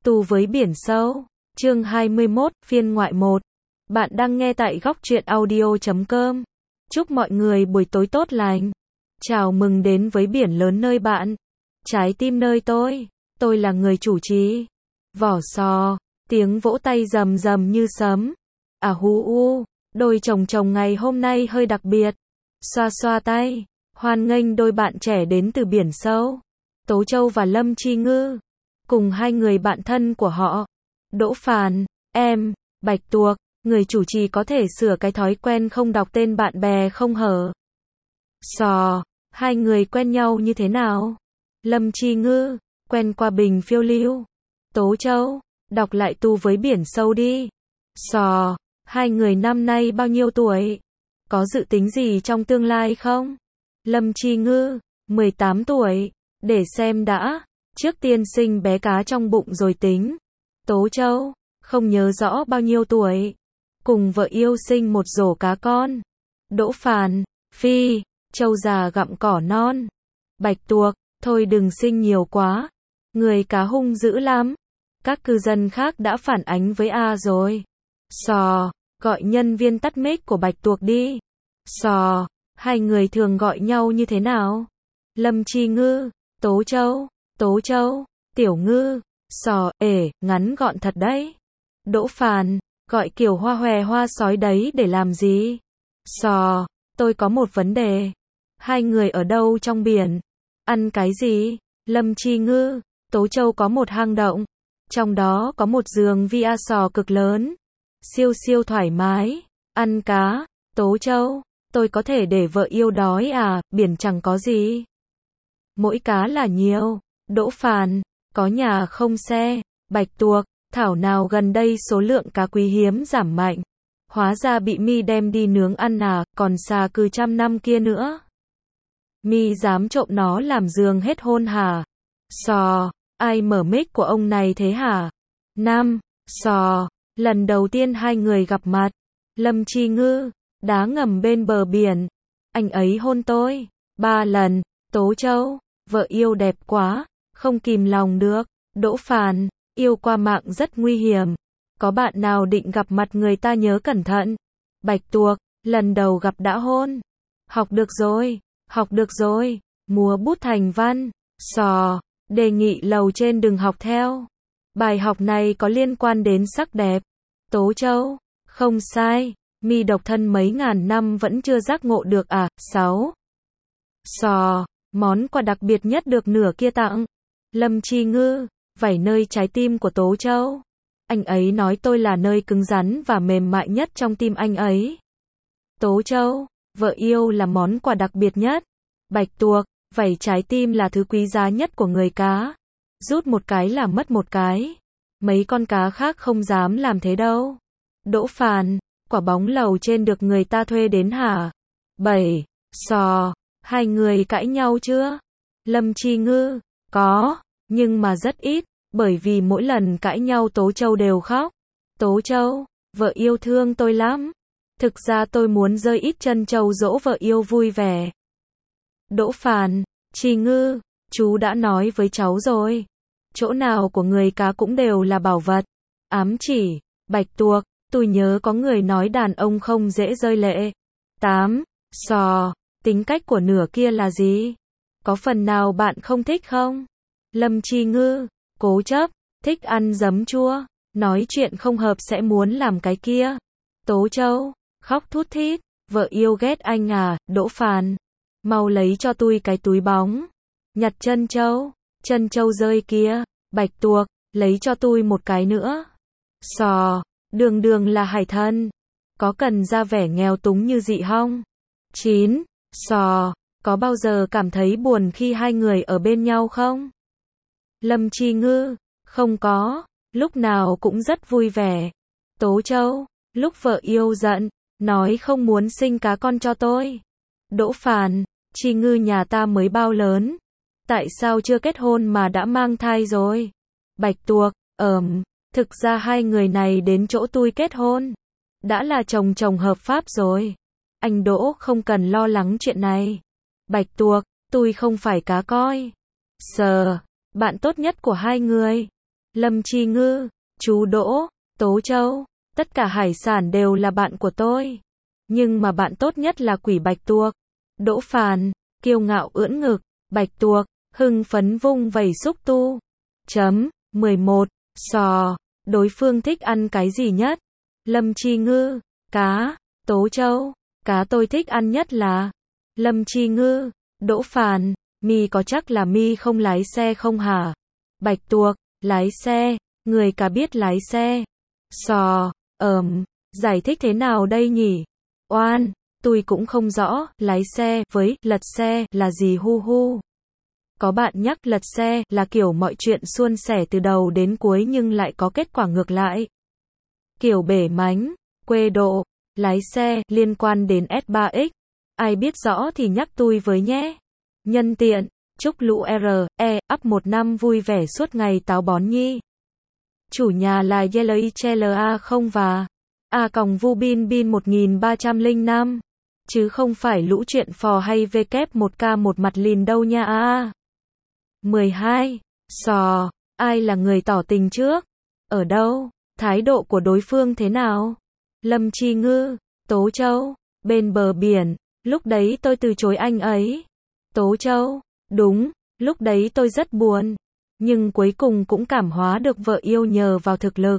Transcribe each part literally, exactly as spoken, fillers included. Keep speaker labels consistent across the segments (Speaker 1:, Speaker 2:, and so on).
Speaker 1: Tu với biển sâu. Chương hai mươi mốt, phiên ngoại một. Bạn đang nghe tại góc truyện audio chấm com. Chúc mọi người buổi tối tốt lành. Chào mừng đến với biển lớn nơi bạn. Trái tim nơi tôi. Tôi là người chủ trì. Vỏ sò. Tiếng vỗ tay rầm rầm như sấm. À hú u. Đôi chồng chồng ngày hôm nay hơi đặc biệt. Xoa xoa tay. Hoan nghênh đôi bạn trẻ đến từ biển sâu. Tố Châu và Lâm Chi Ngư. Cùng hai người bạn thân của họ. Đỗ Phàn, em, Bạch Tuộc, người chủ trì có thể sửa cái thói quen không đọc tên bạn bè không hở. Sò, hai người quen nhau như thế nào? Lâm Chi Ngư, quen qua bình phiêu lưu. Tố Châu, đọc lại Tu với biển sâu đi. Sò, hai người năm nay bao nhiêu tuổi? Có dự tính gì trong tương lai không? Lâm Chi Ngư, mười tám tuổi, để xem đã. Trước tiên sinh bé cá trong bụng rồi tính. Tố Châu, không nhớ rõ bao nhiêu tuổi. Cùng vợ yêu sinh một rổ cá con. Đỗ Phàn, phi, trâu già gặm cỏ non. Bạch Tuộc, thôi đừng sinh nhiều quá. Người cá hung dữ lắm. Các cư dân khác đã phản ánh với A rồi. Sò, gọi nhân viên tắt mic của Bạch Tuộc đi. Sò, hai người thường gọi nhau như thế nào? Lâm Chi Ngư, Tố Châu. Tố Châu, Tiểu Ngư, Sò, ể, ngắn gọn thật đấy. Đỗ Phàn, gọi kiểu hoa hòe hoa sói đấy để làm gì? Sò, tôi có một vấn đề. Hai người ở đâu trong biển? Ăn cái gì? Lâm Chi Ngư, Tố Châu có một hang động. Trong đó có một giường vi a sò cực lớn. Siêu siêu thoải mái. Ăn cá. Tố Châu, tôi có thể để vợ yêu đói à, biển chẳng có gì. Mỗi cá là nhiều. Đỗ Phàn, có nhà không xe. Bạch Tuộc, thảo nào gần đây số lượng cá quý hiếm giảm mạnh. Hóa ra bị mi đem đi nướng ăn à, còn xà cừ trăm năm kia nữa. Mi dám trộm nó làm giường hết hôn hả? Sò, ai mở mic của ông này thế hả? Năm, Sò, lần đầu tiên hai người gặp mặt. Lâm Chi Ngư, đá ngầm bên bờ biển. Anh ấy hôn tôi. Ba lần. Tố Châu, vợ yêu đẹp quá. Không kìm lòng được. Đỗ Phàn, yêu qua mạng rất nguy hiểm. Có bạn nào định gặp mặt người ta nhớ cẩn thận. Bạch Tuộc, lần đầu gặp đã hôn. Học được rồi, học được rồi. Múa bút thành văn. Sò, đề nghị lầu trên đừng học theo. Bài học này có liên quan đến sắc đẹp. Tố Châu, không sai. Mi độc thân mấy ngàn năm vẫn chưa giác ngộ được à. Sáu. Sò, món quà đặc biệt nhất được nửa kia tặng. Lâm Chi Ngư, vảy nơi trái tim của Tố Châu. Anh ấy nói tôi là nơi cứng rắn và mềm mại nhất trong tim anh ấy. Tố Châu, vợ yêu là món quà đặc biệt nhất. Bạch Tuộc, vảy trái tim là thứ quý giá nhất của người cá. Rút một cái là mất một cái. Mấy con cá khác không dám làm thế đâu. Đỗ Phàn, quả bóng lầu trên được người ta thuê đến hả? Bảy. Sò, hai người cãi nhau chưa? Lâm Chi Ngư, có, nhưng mà rất ít, bởi vì mỗi lần cãi nhau Tố Châu đều khóc. Tố Châu, vợ yêu thương tôi lắm. Thực ra tôi muốn rơi ít chân châu dỗ vợ yêu vui vẻ. Đỗ Phàn, Chi Ngư, chú đã nói với cháu rồi. Chỗ nào của người cá cũng đều là bảo vật. Ám chỉ, Bạch Tuộc, tôi nhớ có người nói đàn ông không dễ rơi lệ. Tám. Sò, tính cách của nửa kia là gì? Có phần nào bạn không thích không? Lâm Chi Ngư, cố chấp, thích ăn giấm chua, nói chuyện không hợp sẽ muốn làm cái kia. Tố Châu, khóc thút thít, vợ yêu ghét anh à. Đỗ Phàn, mau lấy cho tôi cái túi bóng. Nhặt chân châu, chân châu rơi kia. Bạch Tuộc, lấy cho tôi một cái nữa. Sò, đường đường là hải thân. Có cần ra vẻ nghèo túng như dị hông? Chín. Sò, có bao giờ cảm thấy buồn khi hai người ở bên nhau không? Lâm Chi Ngư, không có, lúc nào cũng rất vui vẻ. Tố Châu, lúc vợ yêu giận, nói không muốn sinh cá con cho tôi. Đỗ Phàn, Chi Ngư nhà ta mới bao lớn. Tại sao chưa kết hôn mà đã mang thai rồi? Bạch Tuộc, ờm, thực ra hai người này đến chỗ tôi kết hôn. Đã là chồng chồng hợp pháp rồi. Anh Đỗ không cần lo lắng chuyện này. Bạch Tuộc, tôi không phải cá coi. Sờ, bạn tốt nhất của hai người. Lâm Chi Ngư, chú Đỗ, Tố Châu, tất cả hải sản đều là bạn của tôi. Nhưng mà bạn tốt nhất là quỷ bạch tuộc. Đỗ Phàn, kiêu ngạo ưỡn ngực, bạch tuộc, hưng phấn vung vẩy xúc tu. Chấm, mười một, sò, đối phương thích ăn cái gì nhất? Lâm Chi Ngư, cá, Tố Châu, cá tôi thích ăn nhất là. Lâm Chi Ngư, Đỗ Phàn, mi có chắc là mi không lái xe không hả? Bạch tuộc, lái xe, người cá biết lái xe. Sò, ờm, giải thích thế nào đây nhỉ? Oan, tôi cũng không rõ, lái xe với lật xe là gì hu hu. Có bạn nhắc lật xe là kiểu mọi chuyện suôn sẻ từ đầu đến cuối nhưng lại có kết quả ngược lại. Kiểu bể mánh, quê độ, lái xe liên quan đến S ba X. Ai biết rõ thì nhắc tôi với nhé. Nhân tiện, chúc lũ R, E, up một năm vui vẻ suốt ngày táo bón nhi. Chủ nhà là Yellow không và A còng vu bin bin một nghìn ba trăm lẻ năm. Chứ không phải lũ chuyện phò hay V kép một K một mặt lìn đâu nha a. mười hai. Sò, ai là người tỏ tình trước? Ở đâu? Thái độ của đối phương thế nào? Lâm Chi Ngư, Tố Châu, bên bờ biển, lúc đấy tôi từ chối anh ấy. Tố Châu, đúng, lúc đấy tôi rất buồn. Nhưng cuối cùng cũng cảm hóa được vợ yêu nhờ vào thực lực.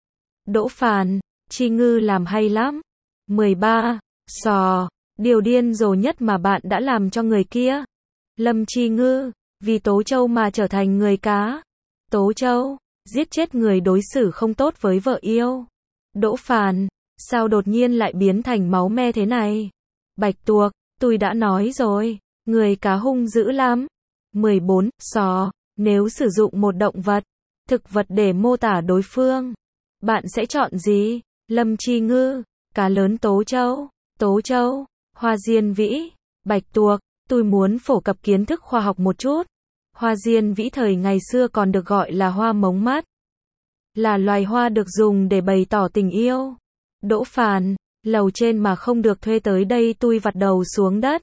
Speaker 1: Đỗ Phàn, Chi Ngư làm hay lắm. mười ba. Sò, điều điên rồ nhất mà bạn đã làm cho người kia. Lâm Chi Ngư, vì Tố Châu mà trở thành người cá. Tố Châu, giết chết người đối xử không tốt với vợ yêu. Đỗ Phàn, sao đột nhiên lại biến thành máu me thế này? Bạch tuộc, tôi đã nói rồi, người cá hung dữ lắm. mười bốn. Sò, nếu sử dụng một động vật, thực vật để mô tả đối phương, bạn sẽ chọn gì? Lâm Chi Ngư, cá lớn Tố Châu, Tố Châu, hoa diên vĩ, bạch tuộc, tôi muốn phổ cập kiến thức khoa học một chút. Hoa diên vĩ thời ngày xưa còn được gọi là hoa mống mắt, là loài hoa được dùng để bày tỏ tình yêu. Đỗ Phàn, lầu trên mà không được thuê tới đây tôi vặt đầu xuống đất.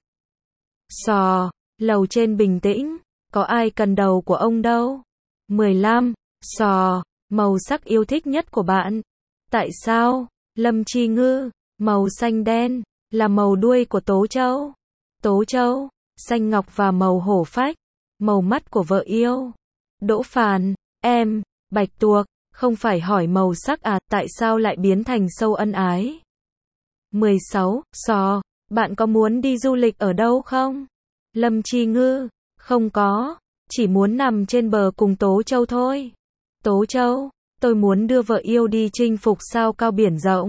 Speaker 1: Sò, lầu trên bình tĩnh, có ai cần đầu của ông đâu. mười lăm. Sò, màu sắc yêu thích nhất của bạn. Tại sao? Lâm Chi Ngư, màu xanh đen, là màu đuôi của Tố Châu. Tố Châu, xanh ngọc và màu hổ phách, màu mắt của vợ yêu. Đỗ Phàn, em, bạch tuộc, không phải hỏi màu sắc à, tại sao lại biến thành sâu ân ái? mười sáu. Sò, bạn có muốn đi du lịch ở đâu không? Lâm Chi Ngư, không có, chỉ muốn nằm trên bờ cùng Tố Châu thôi. Tố Châu, tôi muốn đưa vợ yêu đi chinh phục sao cao biển rộng.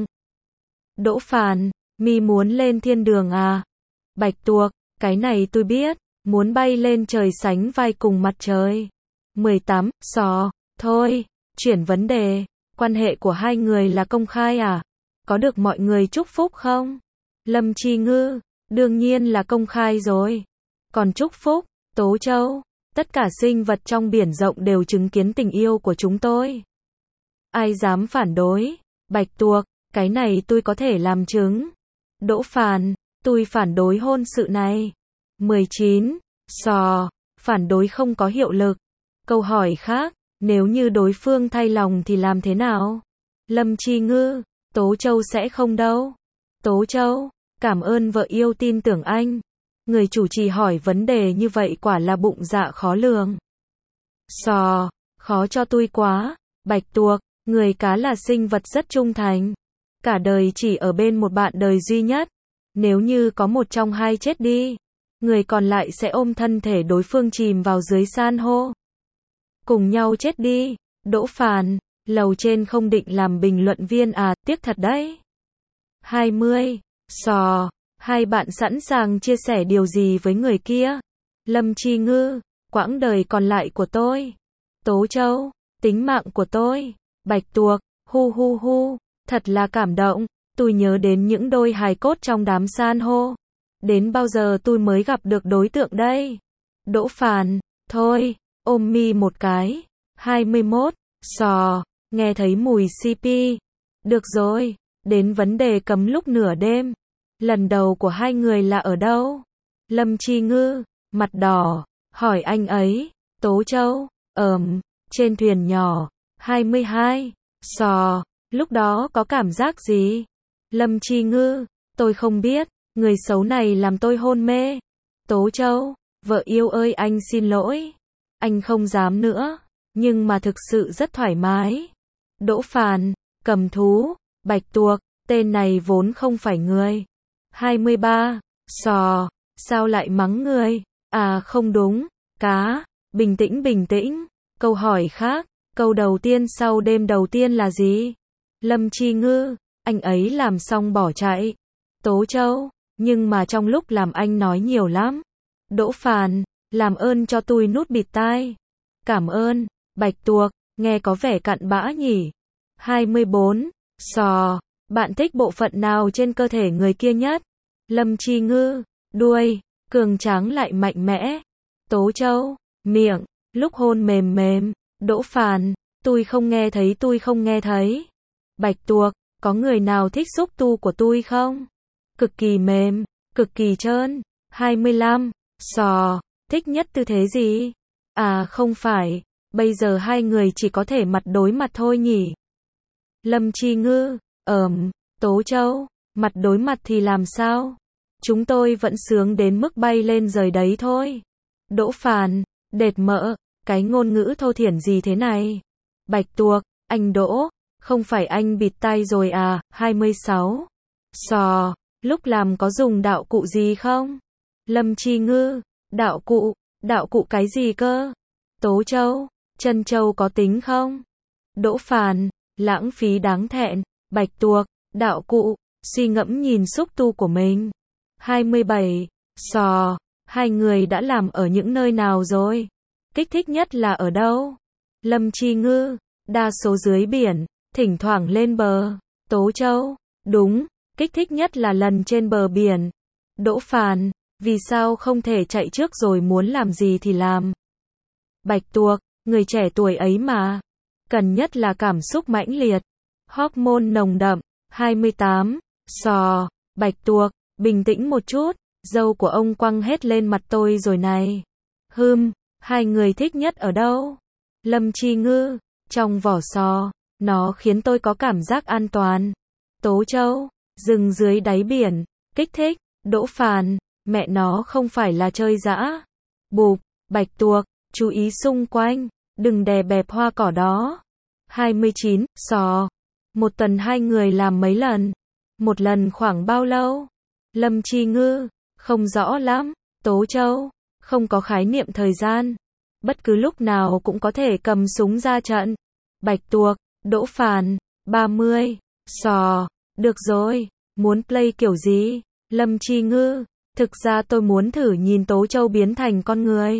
Speaker 1: Đỗ Phàn, mi muốn lên thiên đường à? Bạch tuộc, cái này tôi biết, muốn bay lên trời sánh vai cùng mặt trời. mười tám. Sò, thôi, chuyển vấn đề, quan hệ của hai người là công khai à? Có được mọi người chúc phúc không? Lâm Chi Ngư, đương nhiên là công khai rồi. Còn chúc phúc, Tố Châu, tất cả sinh vật trong biển rộng đều chứng kiến tình yêu của chúng tôi. Ai dám phản đối? Bạch tuộc, cái này tôi có thể làm chứng. Đỗ Phàn, tôi phản đối hôn sự này. mười chín. Sò, phản đối không có hiệu lực. Câu hỏi khác, nếu như đối phương thay lòng thì làm thế nào? Lâm Chi Ngư, Tố Châu sẽ không đâu. Tố Châu, cảm ơn vợ yêu tin tưởng anh. Người chủ trì hỏi vấn đề như vậy quả là bụng dạ khó lường. Sò, khó cho tôi quá. Bạch tuộc, người cá là sinh vật rất trung thành. Cả đời chỉ ở bên một bạn đời duy nhất. Nếu như có một trong hai chết đi, người còn lại sẽ ôm thân thể đối phương chìm vào dưới san hô. Cùng nhau chết đi. Đỗ Phàn, lầu trên không định làm bình luận viên à, tiếc thật đấy. hai mươi. Sò, hai bạn sẵn sàng chia sẻ điều gì với người kia? Lâm Chi Ngư, quãng đời còn lại của tôi. Tố Châu, tính mạng của tôi. Bạch tuộc, hu hu hu, thật là cảm động. Tôi nhớ đến những đôi hài cốt trong đám san hô. Đến bao giờ tôi mới gặp được đối tượng đây? Đỗ Phàn, thôi, ôm mi một cái. hai mươi mốt. Sò, nghe thấy mùi xê pê. Được rồi, đến vấn đề cấm lúc nửa đêm. Lần đầu của hai người là ở đâu? Lâm Chi Ngư, mặt đỏ, hỏi anh ấy. Tố Châu, ờm, trên thuyền nhỏ. hai mươi hai. Sò, lúc đó có cảm giác gì? Lâm Chi Ngư, tôi không biết, người xấu này làm tôi hôn mê. Tố Châu, vợ yêu ơi anh xin lỗi. Anh không dám nữa, nhưng mà thực sự rất thoải mái. Đỗ Phàn, cầm thú, bạch tuộc, tên này vốn không phải người. hai mươi ba. Sò, sao lại mắng người? À không đúng, cá, bình tĩnh bình tĩnh. Câu hỏi khác, câu đầu tiên sau đêm đầu tiên là gì? Lâm Chi Ngư, anh ấy làm xong bỏ chạy. Tố Châu, nhưng mà trong lúc làm anh nói nhiều lắm. Đỗ Phàn, làm ơn cho tôi nút bịt tai. Cảm ơn, bạch tuộc, nghe có vẻ cặn bã nhỉ. hai mươi bốn. Sò, bạn thích bộ phận nào trên cơ thể người kia nhất? Lâm Chi Ngư, đuôi, cường tráng lại mạnh mẽ. Tố Châu, miệng, lúc hôn mềm mềm. Đỗ Phàn, tôi không nghe thấy tôi không nghe thấy. Bạch tuộc, có người nào thích xúc tu của tôi không? Cực kỳ mềm, cực kỳ trơn. hai mươi lăm. Sò, thích nhất tư thế gì? À không phải, bây giờ hai người chỉ có thể mặt đối mặt thôi nhỉ? Lâm Chi Ngư, ờm, Tố Châu, mặt đối mặt thì làm sao? Chúng tôi vẫn sướng đến mức bay lên rời đấy thôi. Đỗ Phàn, đệt mỡ, cái ngôn ngữ thô thiển gì thế này? Bạch tuộc, anh Đỗ, không phải anh bịt tai rồi à? hai mươi sáu. Sò, lúc làm có dùng đạo cụ gì không? Lâm Chi Ngư, đạo cụ, đạo cụ cái gì cơ? Tố Châu, chân châu có tính không? Đỗ Phàn, lãng phí đáng thẹn. Bạch tuộc, đạo cụ, suy ngẫm nhìn xúc tu của mình. hai mươi bảy. Sò, hai người đã làm ở những nơi nào rồi? Kích thích nhất là ở đâu? Lâm Chi Ngư, đa số dưới biển, thỉnh thoảng lên bờ. Tố Châu, đúng, kích thích nhất là lần trên bờ biển. Đỗ Phàn, vì sao không thể chạy trước rồi muốn làm gì thì làm? Bạch tuộc, người trẻ tuổi ấy mà. Cần nhất là cảm xúc mãnh liệt, hormone nồng đậm. hai mươi tám. Sò, bạch tuộc, bình tĩnh một chút, râu của ông quăng hết lên mặt tôi rồi này. Hừm, hai người thích nhất ở đâu? Lâm Chi Ngư, trong vỏ sò, nó khiến tôi có cảm giác an toàn. Tố Châu, rừng dưới đáy biển, kích thích. Đỗ Phàn, mẹ nó không phải là chơi dã. Bụp, bạch tuộc, chú ý xung quanh, đừng đè bẹp hoa cỏ đó. hai mươi chín. Sò, một tuần hai người làm mấy lần? Một lần khoảng bao lâu? Lâm Chi Ngư, không rõ lắm. Tố Châu, không có khái niệm thời gian. Bất cứ lúc nào cũng có thể cầm súng ra trận. Bạch tuộc, Đỗ Phàn, ba mươi. Sò, được rồi, muốn play kiểu gì? Lâm Chi Ngư, thực ra tôi muốn thử nhìn Tố Châu biến thành con người.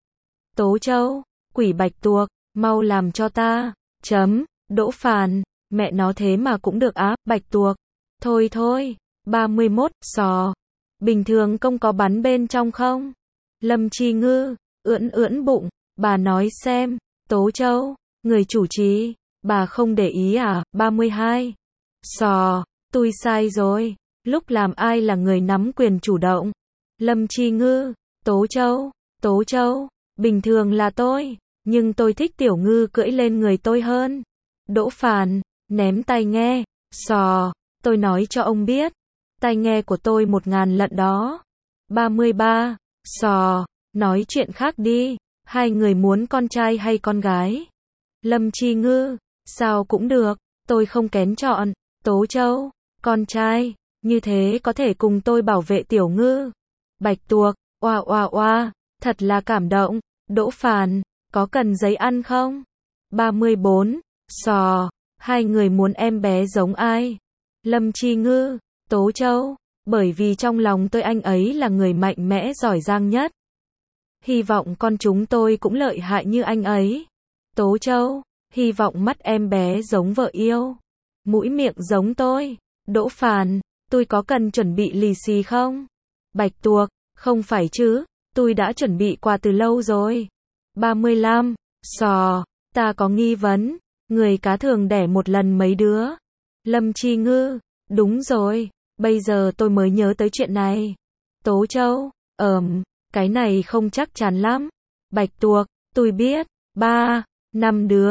Speaker 1: Tố Châu, quỷ bạch tuộc, mau làm cho ta. Chấm, Đỗ Phàn, mẹ nó thế mà cũng được á. Bạch tuộc, thôi thôi. ba mươi mốt. Sò, bình thường công có bắn bên trong không? Lâm Chi Ngư, ưỡn ưỡn bụng, bà nói xem. Tố Châu, người chủ trì, bà không để ý à? ba mươi hai. Sò, tôi sai rồi. Lúc làm ai là người nắm quyền chủ động? Lâm Chi Ngư, Tố Châu, Tố Châu, bình thường là tôi, nhưng tôi thích Tiểu Ngư cưỡi lên người tôi hơn. Đỗ Phàn, ném tai nghe. Sò, tôi nói cho ông biết, tai nghe của tôi một ngàn lận đó. ba mươi ba. Sò, nói chuyện khác đi, hai người muốn con trai hay con gái? Lâm Chi Ngư, sao cũng được, tôi không kén chọn. Tố Châu, con trai, như thế có thể cùng tôi bảo vệ Tiểu Ngư. Bạch tuộc, oa oa oa, thật là cảm động. Đỗ Phàn, có cần giấy ăn không? ba mươi bốn. Sò, hai người muốn em bé giống ai? Lâm Chi Ngư, Tố Châu, bởi vì trong lòng tôi anh ấy là người mạnh mẽ giỏi giang nhất. Hy vọng con chúng tôi cũng lợi hại như anh ấy. Tố Châu, hy vọng mắt em bé giống vợ yêu, mũi miệng giống tôi. Đỗ Phàn, tôi có cần chuẩn bị lì xì không? Bạch tuộc, không phải chứ, tôi đã chuẩn bị quà từ lâu rồi. ba mươi lăm. Sò, ta có nghi vấn, người cá thường đẻ một lần mấy đứa? Lâm Chi Ngư, đúng rồi, bây giờ tôi mới nhớ tới chuyện này. Tố Châu, ờm, cái này không chắc chắn lắm. Bạch tuộc, tôi biết, ba, năm đứa,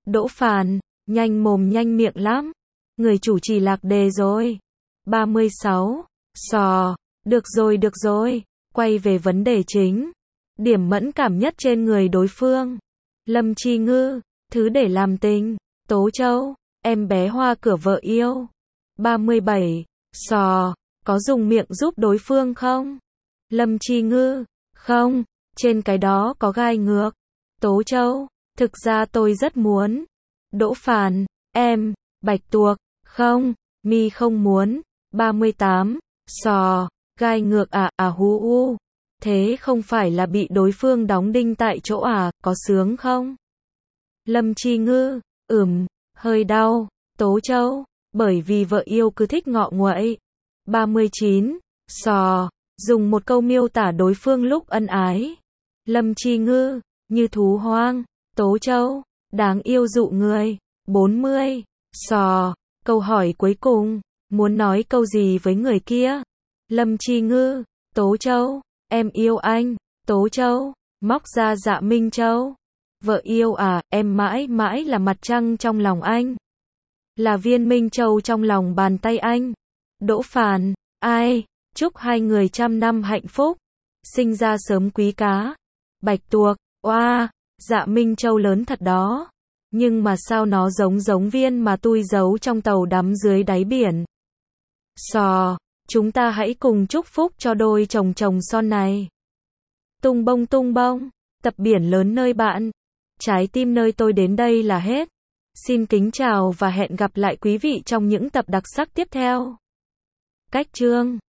Speaker 1: Đỗ Phàn, nhanh mồm nhanh miệng lắm. Người chủ trì lạc đề rồi. ba mươi sáu. Sò, được rồi được rồi, quay về vấn đề chính. Điểm mẫn cảm nhất trên người đối phương. Lâm Chi Ngư, thứ để làm tình. Tố Châu, em bé hoa cửa vợ yêu. ba mươi bảy. Sò, có dùng miệng giúp đối phương không? Lâm Chi Ngư, không, trên cái đó có gai ngược. Tố Châu, thực ra tôi rất muốn. Đỗ Phàn, em, Bạch Tuộc, không, mi không muốn. ba mươi tám. Sò, gai ngược à, à hu u. Thế không phải là bị đối phương đóng đinh tại chỗ à, có sướng không? Lâm Chi Ngư, ừm, hơi đau. Tố Châu, bởi vì vợ yêu cứ thích ngọ nguậy. ba mươi chín. Sò, dùng một câu miêu tả đối phương lúc ân ái. Lâm Chi Ngư, như thú hoang. Tố Châu, đáng yêu dụ người. bốn mươi. Sò, câu hỏi cuối cùng, muốn nói câu gì với người kia? Lâm Chi Ngư, Tố Châu, em yêu anh. Tố Châu, móc ra Dạ Minh Châu. Vợ yêu à, em mãi mãi là mặt trăng trong lòng anh. Là viên minh châu trong lòng bàn tay anh. Đỗ Phàn, ai, chúc hai người trăm năm hạnh phúc. Sinh ra sớm quý cá. Bạch Tuộc, oa, Dạ Minh Châu lớn thật đó. Nhưng mà sao nó giống giống viên mà tôi giấu trong tàu đắm dưới đáy biển. Sò, chúng ta hãy cùng chúc phúc cho đôi chồng chồng son này. Tung bông tung bông, tập biển lớn nơi bạn. Trái tim nơi tôi đến đây là hết. Xin kính chào và hẹn gặp lại quý vị trong những tập đặc sắc tiếp theo. Cách chương